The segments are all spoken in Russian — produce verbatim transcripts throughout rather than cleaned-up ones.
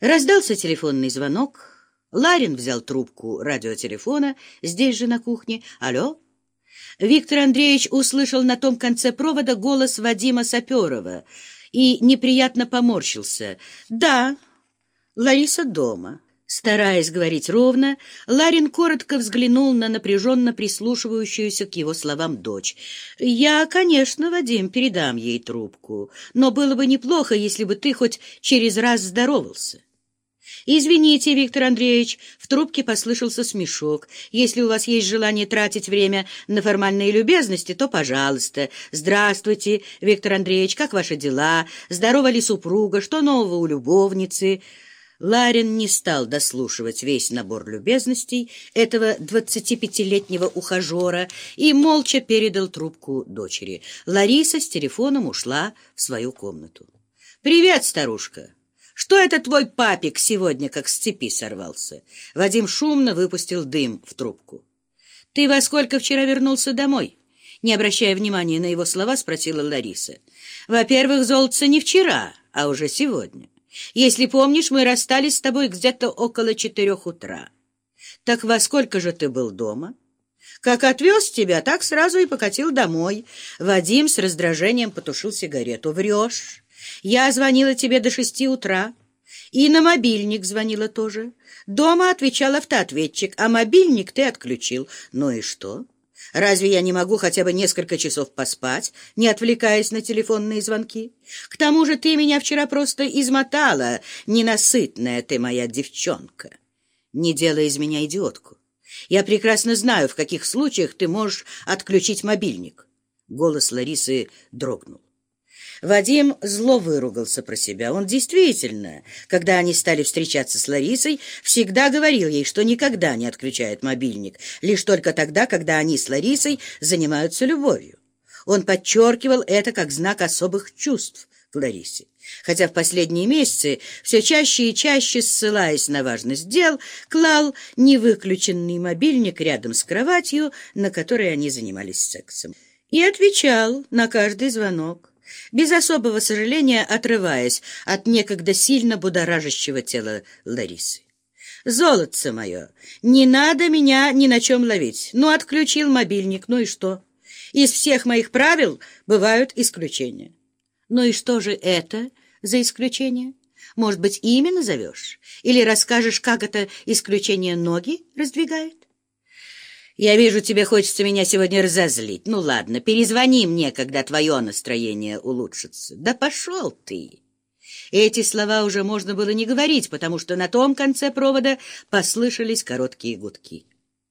Раздался телефонный звонок. Ларин взял трубку радиотелефона здесь же на кухне. «Алло?» Виктор Андреевич услышал на том конце провода голос Вадима Саперова и неприятно поморщился. «Да, Лариса дома». Стараясь говорить ровно, Ларин коротко взглянул на напряженно прислушивающуюся к его словам дочь. «Я, конечно, Вадим, передам ей трубку, но было бы неплохо, если бы ты хоть через раз здоровался». «Извините, Виктор Андреевич», — в трубке послышался смешок. «Если у вас есть желание тратить время на формальные любезности, то пожалуйста. Здравствуйте, Виктор Андреевич, как ваши дела? Здорова ли супруга? Что нового у любовницы?» Ларин не стал дослушивать весь набор любезностей этого двадцатипятилетнего ухажера и молча передал трубку дочери. Лариса с телефоном ушла в свою комнату. «Привет, старушка! Что это твой папик сегодня как с цепи сорвался?» Вадим шумно выпустил дым в трубку. «Ты во сколько вчера вернулся домой?» Не обращая внимания на его слова, спросила Лариса. «Во-первых, золотце, не вчера, а уже сегодня. Если помнишь, мы расстались с тобой где-то около четырех утра. Так во сколько же ты был дома? Как отвез тебя, так сразу и покатил домой». Вадим с раздражением потушил сигарету. «Врешь. Я звонила тебе до шести утра. И на мобильник звонила тоже. Дома отвечал автоответчик, а мобильник ты отключил. Ну и что? Разве я не могу хотя бы несколько часов поспать, не отвлекаясь на телефонные звонки? К тому же ты меня вчера просто измотала, ненасытная ты моя девчонка. Не делай из меня идиотку. Я прекрасно знаю, в каких случаях ты можешь отключить мобильник». Голос Ларисы дрогнул. Вадим зло выругался про себя. Он действительно, когда они стали встречаться с Ларисой, всегда говорил ей, что никогда не отключает мобильник, лишь только тогда, когда они с Ларисой занимаются любовью. Он подчеркивал это как знак особых чувств к Ларисе. Хотя в последние месяцы, все чаще и чаще ссылаясь на важность дел, клал невыключенный мобильник рядом с кроватью, на которой они занимались сексом, и отвечал на каждый звонок, без особого сожаления отрываясь от некогда сильно будоражащего тела Ларисы. «Золотце мое, не надо меня ни на чем ловить. Ну, отключил мобильник, ну и что? Из всех моих правил бывают исключения». «Ну и что же это за исключение? Может быть, имя назовешь? Или расскажешь, как это исключение ноги раздвигает?» «Я вижу, тебе хочется меня сегодня разозлить. Ну ладно, перезвони мне, когда твое настроение улучшится». «Да пошел ты!» Эти слова уже можно было не говорить, потому что на том конце провода послышались короткие гудки.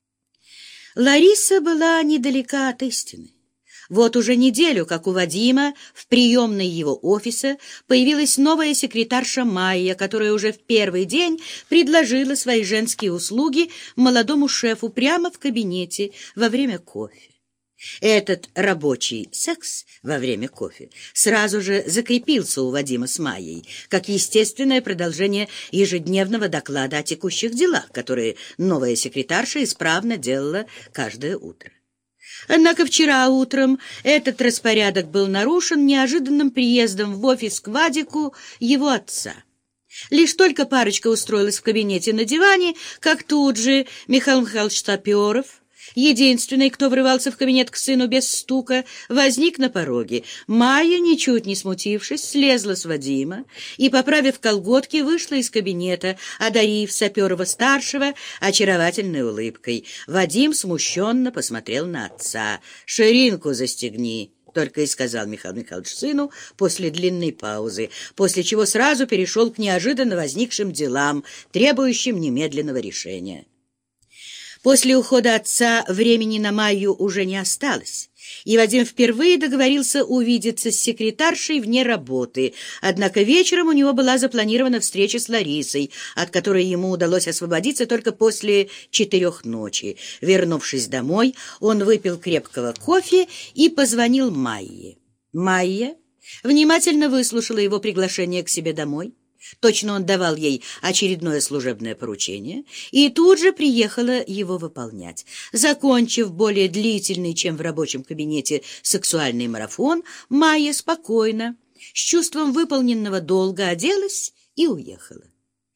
Лариса была недалека от истины. Вот уже неделю, как у Вадима в приемной его офиса появилась новая секретарша Майя, которая уже в первый день предложила свои женские услуги молодому шефу прямо в кабинете во время кофе. Этот рабочий секс во время кофе сразу же закрепился у Вадима с Майей, как естественное продолжение ежедневного доклада о текущих делах, которые новая секретарша исправно делала каждое утро. Однако вчера утром этот распорядок был нарушен неожиданным приездом в офис к Вадику его отца. Лишь только парочка устроилась в кабинете на диване, как тут же Михаил Михайлович Саперов, единственный, кто врывался в кабинет к сыну без стука, возник на пороге. Майя, ничуть не смутившись, слезла с Вадима и, поправив колготки, вышла из кабинета, одарив Саперова-старшего очаровательной улыбкой. Вадим смущенно посмотрел на отца. «Ширинку застегни», — только и сказал Михаил Михайлович сыну после длинной паузы, после чего сразу перешел к неожиданно возникшим делам, требующим немедленного решения. После ухода отца времени на Майю уже не осталось, и Вадим впервые договорился увидеться с секретаршей вне работы, однако вечером у него была запланирована встреча с Ларисой, от которой ему удалось освободиться только после четырех ночи. Вернувшись домой, он выпил крепкого кофе и позвонил Майе. Майя внимательно выслушала его приглашение к себе домой. Точно он давал ей очередное служебное поручение, и тут же приехала его выполнять. Закончив более длительный, чем в рабочем кабинете, сексуальный марафон, Майя спокойно, с чувством выполненного долга оделась и уехала.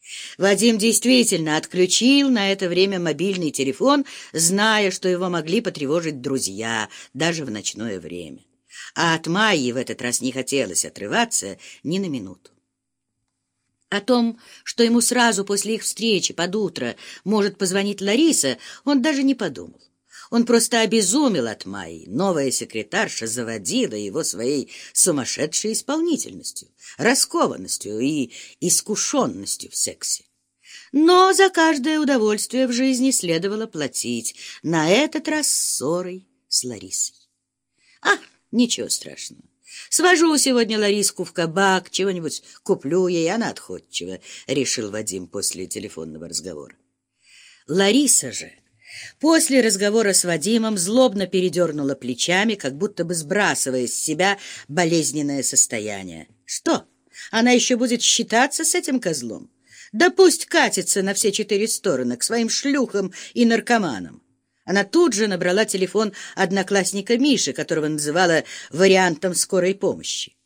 Вадим действительно отключил на это время мобильный телефон, зная, что его могли потревожить друзья, даже в ночное время. А от Майи в этот раз не хотелось отрываться ни на минуту. О том, что ему сразу после их встречи под утро может позвонить Лариса, он даже не подумал. Он просто обезумел от Майи. Новая секретарша заводила его своей сумасшедшей исполнительностью, раскованностью и искушенностью в сексе. Но за каждое удовольствие в жизни следовало платить, на этот раз ссорой с Ларисой. А, ничего страшного. Свожу сегодня Лариску в кабак, чего-нибудь куплю ей, она отходчива, — решил Вадим после телефонного разговора. Лариса же после разговора с Вадимом злобно передернула плечами, как будто бы сбрасывая с себя болезненное состояние. Что, она еще будет считаться с этим козлом? Да пусть катится на все четыре стороны, к своим шлюхам и наркоманам. Она тут же набрала телефон одноклассника Миши, которого называла вариантом скорой помощи.